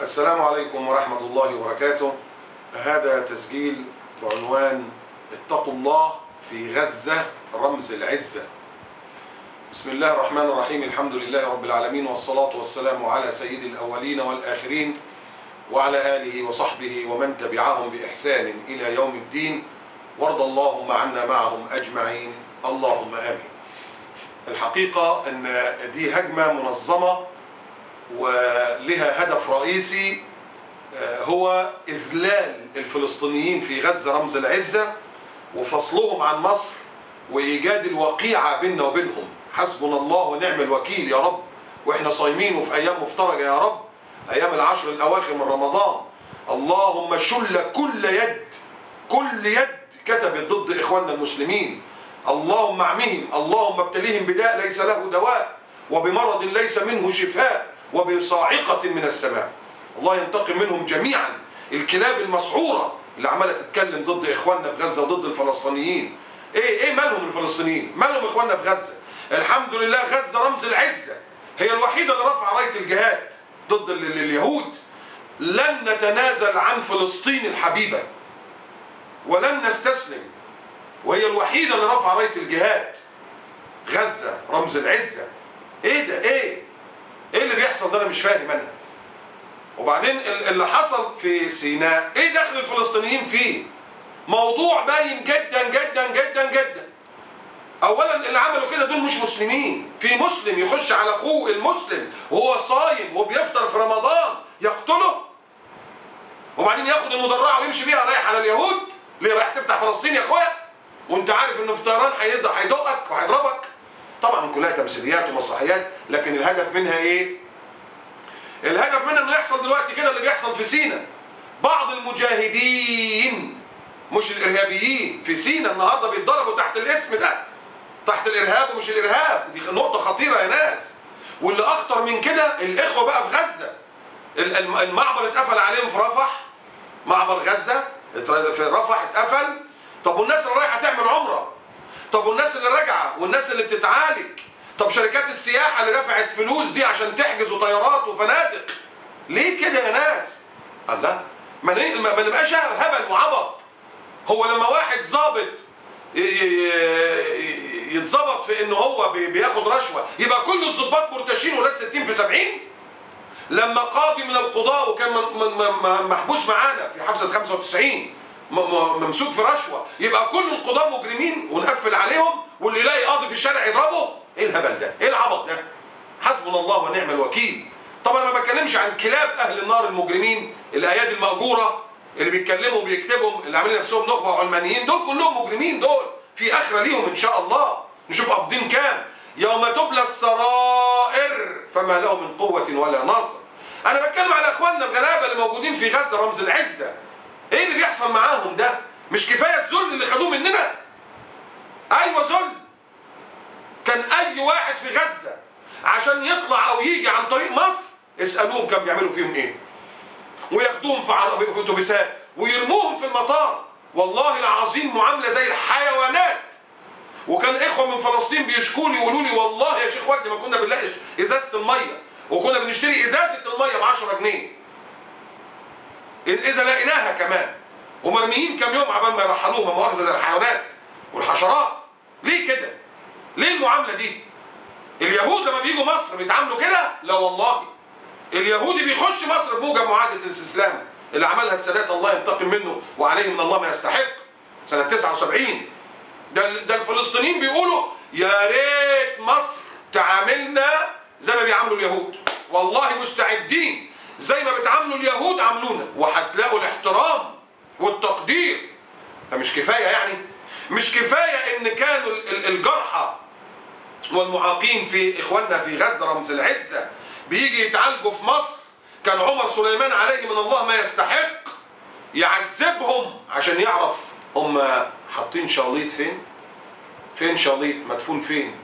السلام عليكم ورحمة الله وبركاته. هذا تسجيل بعنوان اتقوا الله في غزة رمز العزة. بسم الله الرحمن الرحيم، الحمد لله رب العالمين، والصلاة والسلام على سيد الأولين والآخرين وعلى آله وصحبه ومن تبعهم بإحسان إلى يوم الدين، وارض اللهم عنا معهم أجمعين، اللهم آمين. الحقيقة أن دي هجمة منظمة ولها هدف رئيسي هو إذلال الفلسطينيين في غزة رمز العزة وفصلهم عن مصر وإيجاد الوقيعة بيننا وبينهم. حسبنا الله ونعم الوكيل يا رب، وإحنا صايمين وفي أيام مفترجة يا رب، أيام العشر الأواخر من رمضان. اللهم شل كل يد كتبت ضد إخواننا المسلمين، اللهم اعمهم، اللهم ابتليهم بداء ليس له دواء، وبمرض ليس منه شفاء، وبصاعقة من السماء. الله ينتقم منهم جميعا. الكلاب المسعورة اللي عمالة تتكلم ضد إخواننا في غزة وضد الفلسطينيين. إيه مالهم الفلسطينيين؟ مالهم إخواننا في غزة؟ الحمد لله غزة رمز العزة، هي الوحيدة اللي رفع راية الجهاد ضد اليهود. لن نتنازل عن فلسطين الحبيبة ولن نستسلم، وهي الوحيدة اللي رفع راية الجهاد. غزة رمز العزة. إيه ده؟ إيه اللي بيحصل ده؟ أنا مش فاهم أنا. وبعدين اللي حصل في سيناء إيه دخل الفلسطينيين فيه؟ موضوع باين جدا جدا جدا جدا. أولا اللي عملوا كده دول مش مسلمين. في مسلم يخش على أخوه المسلم وهو صايم وبيفطر في رمضان يقتله؟ وبعدين ياخد المدرعة ويمشي بيها رايح على اليهود؟ ليه رايح تفتح فلسطين يا أخويا؟ وأنت عارف إنه في طيران هيدقك وهيضربك؟ طبعا كلها تمثيليات ومسرحيات، لكن الهدف منها إيه؟ الهدف منها إنه يحصل دلوقتي كده اللي بيحصل في سيناء. بعض المجاهدين مش الإرهابيين في سيناء النهارده بيتضربوا تحت الاسم ده، تحت الإرهاب ومش الإرهاب. دي نقطة خطيرة يا ناس. واللي أخطر من كده الإخوة بقى في غزة، المعبر اتقفل عليهم في رفح، معبر غزة في رفح اتقفل. طب والناس اللي رايحة تعمل عمرة؟ طب والناس اللي راجعة والناس اللي بتتعالج؟ طب شركات السياحة اللي دفعت فلوس دي عشان تحجز طيارات وفنادق؟ ليه كده يا ناس؟ الله، ما نبقاش هبل وعبط. هو لما واحد ظابط يتظبط في ان هو بياخد رشوة يبقى كل الظباط مرتشين ولاد 60 في 70؟ لما قاضي من القضاة وكان محبوس معانا في حبسة 95 ممسوك في رشوة يبقى كل القضاة مجرمين ونقفل عليهم، واللي يلاقي قاضي في الشارع يضربه؟ ايه الهبل ده؟ ايه العبط ده؟ حسبنا الله ونعم الوكيل. طبعا ما بتكلمش عن كلاب اهل النار المجرمين، الايادي المأجورة اللي بيتكلموا وبيكتبوا، اللي عاملين نفسهم نخبة وعلمانيين، دول كلهم مجرمين. دول في اخرة ليهم ان شاء الله. نشوف قابضين كام. يوم تبلى السرائر فما له من قوة ولا ناصر. انا بتكلم على اخواننا الغلابة اللي موجودين في غزة رمز العزة. ايه اللي بيحصل معاهم ده؟ مش كفاية الذل اللي خدوه مننا؟ ايوه ذل. كان اي واحد في غزة عشان يطلع او يجي عن طريق مصر اسألوهم كان بيعملوا فيهم ايه، وياخدوهم في اتوبيسات ويرموهم في المطار. والله العظيم معاملة زي الحيوانات. وكان اخوة من فلسطين بيشكوا لي يقولوا لي والله يا شيخ وجدي ما كنا بنلاقي ازازة المية، وكنا بنشتري ازازة المية ب10 جنيه اذا لقيناها كمان، ومرميين كام يوم عبال ما يرحلوهم مؤاخذة زي الحيوانات والحشرات. ليه كده؟ ليه المعاملة دي؟ اليهود لما بيجوا مصر بيتعاملوا كده؟ لا والله. اليهودي بيخش مصر بموجب معاهدة الاستسلام اللي عملها السادات الله ينتقم منه وعليه من الله ما يستحق سنة 79. ده الفلسطينيين بيقولوا يا ريت مصر تعاملنا زي ما بيعاملوا اليهود. والله مستعدين زي ما بتعاملوا اليهود عاملونا، وهتلاقوا الاحترام والتقدير. ده مش كفاية يعني؟ مش كفاية ان كانوا الجرحى والمعاقين في اخواننا في غزة رمز العزة بيجي يتعالجوا في مصر؟ كان عمر سليمان عليه من الله ما يستحق يعذبهم عشان يعرف هم حاطين شاليط فين؟ فين شاليط مدفون فين؟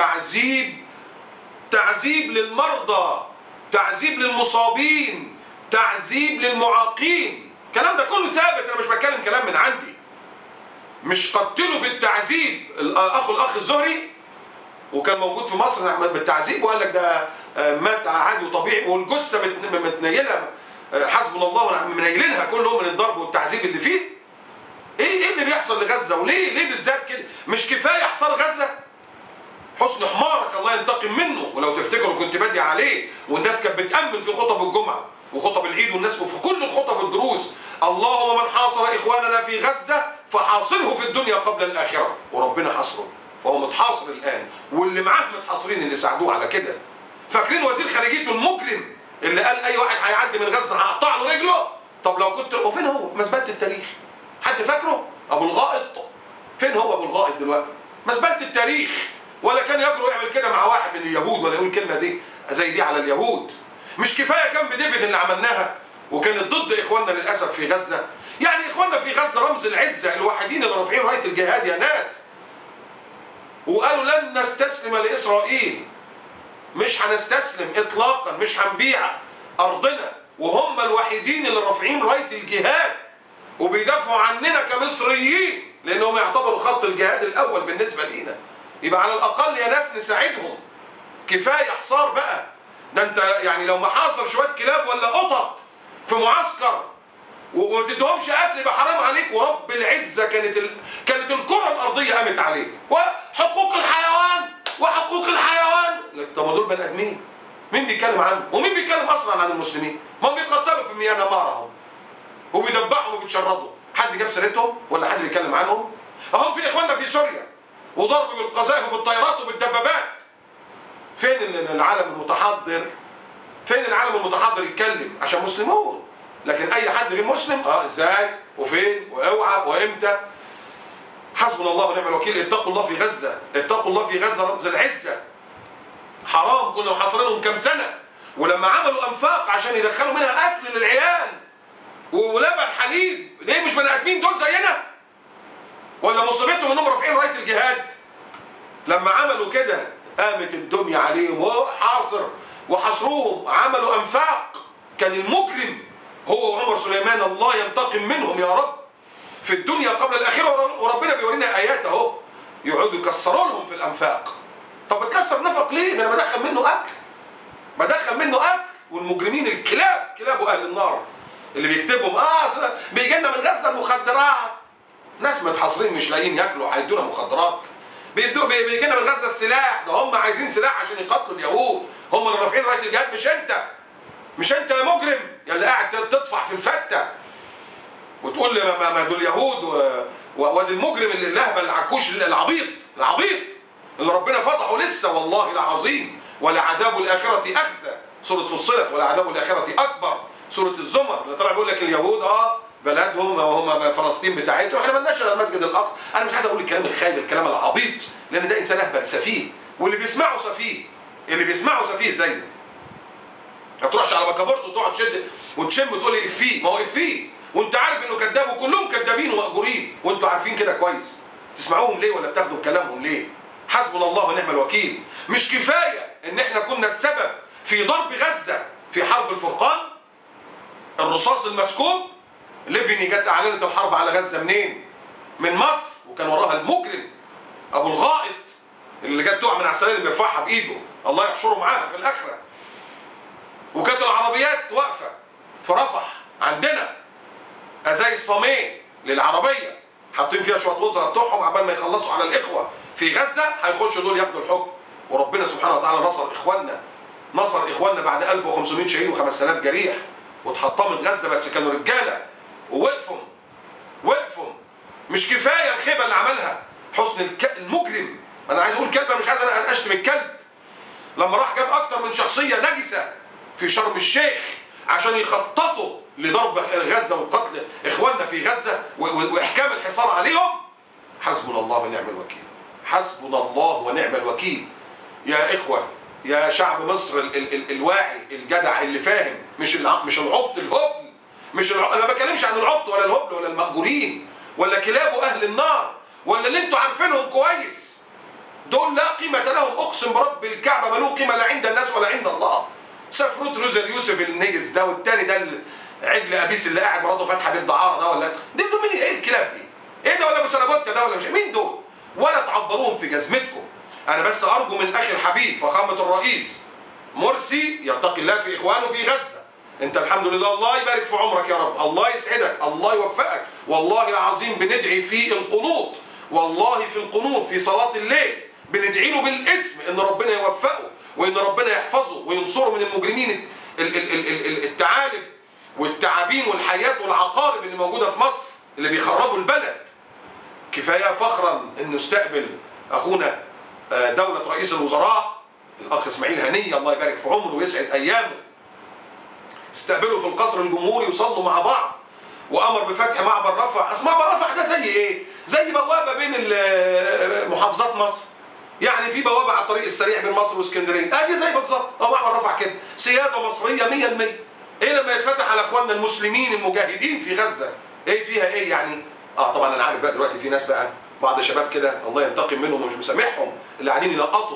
تعذيب للمرضى، تعذيب للمصابين، تعذيب للمعاقين. الكلام ده كله ثابت، انا مش بتكلم كلام من عندي. مش قتلوا في التعذيب الاخ الزهري وكان موجود في مصر بالتعذيب وقال لك ده مات عادي وطبيعي، والجثه متنيله حسبنا الله ونعم، منيلينها كلهم من الضرب والتعذيب اللي فيه. ايه اللي بيحصل لغزه؟ وليه بالذات كده؟ مش كفايه حصار غزه؟ حسن حمارك الله ينتقم منه. ولو تفتكروا كنت بدي عليه والناس كانت بتأمن في خطب الجمعه وخطب العيد والناس وفي كل الخطب الدروس: اللهم من حاصر اخواننا في غزه فحاصره في الدنيا قبل الاخره. وربنا حاصره، فهو متحاصر الان، واللي معاه متحاصرين اللي ساعدوه على كده. فاكرين وزير خارجيته المجرم اللي قال اي واحد هيعدي من غزه هقطع له رجله؟ طب لو كنت، وفين هو؟ مزبله التاريخ. حد فاكره؟ ابو الغائط. فين هو ابو الغائط دلوقتي؟ مزبله التاريخ. ولا كان يجرؤ يعمل كده مع واحد من اليهود، ولا يقول كلمه دي زي دي على اليهود؟ مش كفايه كامب ديفيد اللي عملناها وكانت ضد اخواننا للاسف في غزه؟ يعني اخواننا في غزه رمز العزه، الوحيدين اللي رافعين رايه الجهاد يا ناس، وقالوا لن نستسلم لاسرائيل، مش هنستسلم اطلاقا، مش هنبيع ارضنا، وهم الوحيدين اللي رافعين رايه الجهاد وبيدافعوا عننا كمصريين، لانهم يعتبروا خط الجهاد الاول بالنسبه لينا. يبقى على الاقل يا ناس نساعدهم. كفايه حصار بقى. ده انت يعني لو محاصر شويه كلاب ولا قطط في معسكر وما تديهمش اكل يبقى حرام عليك. ورب العزه كانت الكره الارضيه قامت عليك. وحقوق الحيوان وحقوق الحيوان. طب ما دول بني ادمين، مين بيتكلم عنهم؟ ومين بيتكلم اصلا عن المسلمين؟ ما هم بيقتلوا في ميانمار اهو، وبيدبحوا وبيتشردوا. حد جاب سيرتهم ولا حد بيتكلم عنهم؟ اهم في اخواننا في سوريا وضرب بالقذائف وبالطيارات وبالدبابات. فين العالم المتحضر؟ فين العالم المتحضر يتكلم؟ عشان مسلمون. لكن اي حد غير مسلم ازاي وفين واوعى وامتى؟ حسبنا الله ونعم الوكيل. اتقوا الله في غزه، اتقوا الله في غزه رمز العزه. حرام كنا محاصرينهم كام سنه، ولما عملوا انفاق عشان يدخلوا منها اكل للعيال ولبن حليب، ليه مش بني ادمين دول زينا؟ ولا مصيبتهم انهم رافعين رايه الجهاد؟ لما عملوا كده قامت الدنيا عليهم وحاصروهم، عملوا انفاق. كان المجرم هو وعمر سليمان، الله ينتقم منهم يا رب في الدنيا قبل الاخره. وربنا بيورينا ايات اهو، يقعدوا يكسروا لهم في الانفاق. طب بتكسر نفق ليه؟ ده انا بدخل منه اكل، والمجرمين الكلاب، كلاب اهل النار اللي بيكتبهم بيجي لنا من غزه المخدرات. ناس متحاصرين مش لاقيين ياكلوا، هيدونا مخدرات. بيجي لنا من غزه السلاح، ده هم عايزين سلاح عشان يقتلوا اليهود. هم اللي رافعين رايه الجهاد، مش انت يا مجرم يا اللي قاعد تطفح في الفته وتقول لي ما دول يهود. وادي المجرم اللي اللهبل العكوش العبيط اللي ربنا فضحه لسه والله العظيم. ولعذاب الاخره اخزى، سوره فصلت، ولعذاب الاخره اكبر، سوره الزمر، اللي طلع بيقول لك اليهود بلدهم وهم فلسطين بتاعتهم، احنا مالناش الا المسجد الاقصى. انا مش عايز اقول الكلام الخايب، الكلام العبيط، لان ده انسان اهبل سفيه، واللي بيسمعه سفيه زيه. ما تروحش على بكابورت وتقعد تشد وتشم وتقول لي افيه، ما هو افيه وانت عارف انه كذاب، وكلهم كذابين ومأجورين وانتوا عارفين كده كويس. تسمعوهم ليه ولا بتاخدوا بكلامهم ليه؟ حسبنا الله ونعم الوكيل. مش كفايه ان احنا كنا السبب في ضرب غزه في حرب الفرقان؟ الرصاص المسكوب، ليفيني جت اعلنت الحرب على غزه منين؟ من مصر، وكان وراها المجرم ابو الغائط اللي جت تقع من على السلالم بيرفعها بايده، الله يحشره معاها في الاخره. وكانت العربيات واقفه في رفح عندنا، ازايز فاميه للعربيه حاطين فيها شويه وزراء بتوعهم عبال ما يخلصوا على الاخوه في غزه، هيخشوا دول ياخدوا الحكم. وربنا سبحانه وتعالى نصر اخواننا بعد 1500 شهيد و5000 جريح، واتحطمت غزه، بس كانوا رجاله ووقفوا. مش كفايه الخيبه اللي عملها حسن المجرم. انا عايز اقول كلمه، مش عايز انا اشتم الكلب. لما راح جاب اكتر من شخصيه نجسه في شرم الشيخ عشان يخططوا لضرب غزه وقتل اخواننا في غزه واحكام الحصار عليهم. حسبنا الله ونعم الوكيل، حسبنا الله ونعم الوكيل. يا اخوه، يا شعب مصر الواعي الجدع اللي فاهم، مش العبط الهبل، انا ما بتكلمش عن العبط ولا الهبل ولا المأجورين ولا كلاب اهل النار ولا اللي انتوا عارفينهم كويس. دول لا قيمه لهم، اقسم برب الكعبه ما له قيمه لا عند الناس ولا عند الله. سفروت روزا يوسف النجس ده، والتاني ده عجل ابيس اللي قاعد مراته فاتحه بيت دعاره ده، ولا دول مين؟ ايه الكلاب دي؟ ايه ده؟ ولا ابو سلابوتا ده ولا مش مين دول؟ ولا تعبروهم في جزمتكم. انا بس ارجو من اخي الحبيب فخامه الرئيس مرسي يتقي الله في اخوانه في غزه، انت الحمد لله، الله يبارك في عمرك يا رب، الله يسعدك، الله يوفقك. والله العظيم بندعي في القنوط، والله في القنوط في صلاة الليل بندعي له بالاسم ان ربنا يوفقه وان ربنا يحفظه وينصره من المجرمين الثعالب والتعابين والحيات والعقارب اللي موجودة في مصر اللي بيخربوا البلد. كفاية فخرا انه استقبل اخونا دولة رئيس الوزراء الاخ اسماعيل هنية، الله يبارك في عمره ويسعد ايامه، استقبلوا في القصر الجمهوري وصلوا مع بعض، وامر بفتح معبر رفح. اصل معبر رفح ده زي ايه؟ زي بوابه بين محافظات مصر. يعني في بوابه على الطريق السريع بين مصر واسكندريه، ادي زي بالظبط معبر رفح كده، سياده مصريه 100%. ايه لما يتفتح على اخواننا المسلمين المجاهدين في غزه؟ ايه فيها ايه يعني؟ طبعا انا عارف بقى دلوقتي في ناس بقى بعض الشباب كده الله ينتقم منهم ومش مسامحهم، اللي قاعدين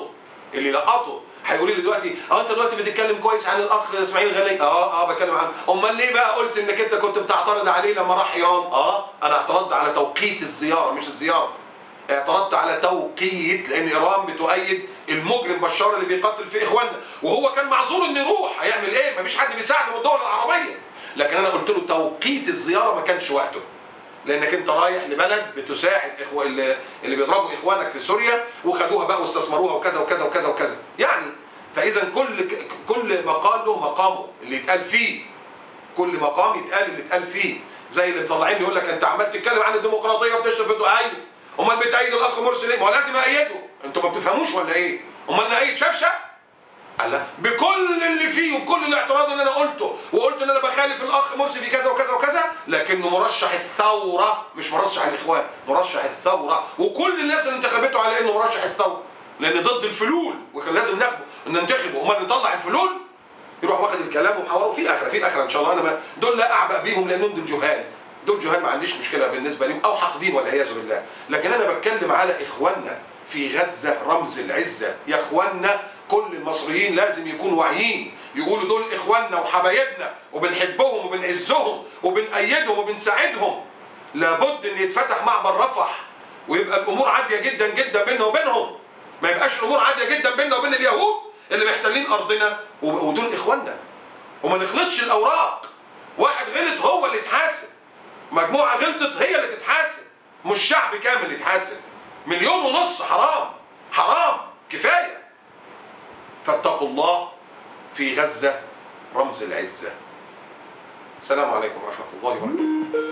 اللي يلقطوا هيقولوا لي دلوقتي انت دلوقتي بتتكلم كويس عن الاخ اسماعيل غني. بتكلم عنه. امال ليه بقى قلت انك انت كنت بتعترض عليه لما راح ايران؟ انا اعترضت على توقيت الزياره مش الزياره. اعترضت على توقيت، لان ايران بتؤيد المجرم بشار اللي بيقتل في اخواننا، وهو كان معذور انه يروح، هيعمل ايه؟ مفيش حد بيساعده من الدول العربيه. لكن انا قلت له توقيت الزياره ما كانش وقته، لانك انت رايح لبلد بتساعد اللي بيضربوا اخوانك في سوريا وخدوها بقى واستثمروها وكذا وكذا وكذا وكذا. يعني فاذا كل مقال له مقامه اللي يتقال فيه، كل مقام يتقال اللي يتقال فيه. زي اللي مطلعين يقول لك انت عمال تتكلم عن الديمقراطيه وبتشتم في ايوه، امال بتأيد الاخ مرسي ليه؟ ما هو لازم ايده، انتوا ما بتفهموش ولا ايه؟ امال نأيد شفشه؟ الله، بكل اللي فيه وبكل الاعتراض اللي انا قلته، وقلت ان انا بخالف الاخ مرسي في كذا وكذا وكذا، لكنه مرشح الثوره مش مرشح الاخوان، مرشح الثوره، وكل الناس اللي انتخبته على انه مرشح الثوره، لان ضد الفلول وكان لازم ننتخبه. امال نطلع الفلول يروح واخد الكلام ومحوره في اخره ان شاء الله. انا دول لا اعبأ بيهم لانهم دول جهال، ما عنديش مشكله بالنسبه لهم، او حاقدين والعياذ بالله. لكن انا بتكلم على اخواننا في غزه رمز العزه. يا اخواننا كل المصريين لازم يكونوا واعيين، يقولوا دول اخواننا وحبايبنا وبنحبهم وبنعزهم وبنأيدهم وبنساعدهم. لابد ان يتفتح معبر رفح ويبقى الامور عاديه جدا جدا بيننا وبينهم، ما يبقاش الامور عاديه جدا بيننا وبين اليهود اللي محتلين ارضنا ودول اخواننا. وما نخلطش الاوراق، واحد غلط هو اللي يتحاسب، مجموعه غلطت هي اللي تتحاسب، مش شعب كامل يتحاسب. 1.5 مليون حرام، حرام، كفايه. فاتقوا الله في غزه رمز العزه. السلام عليكم ورحمه الله وبركاته.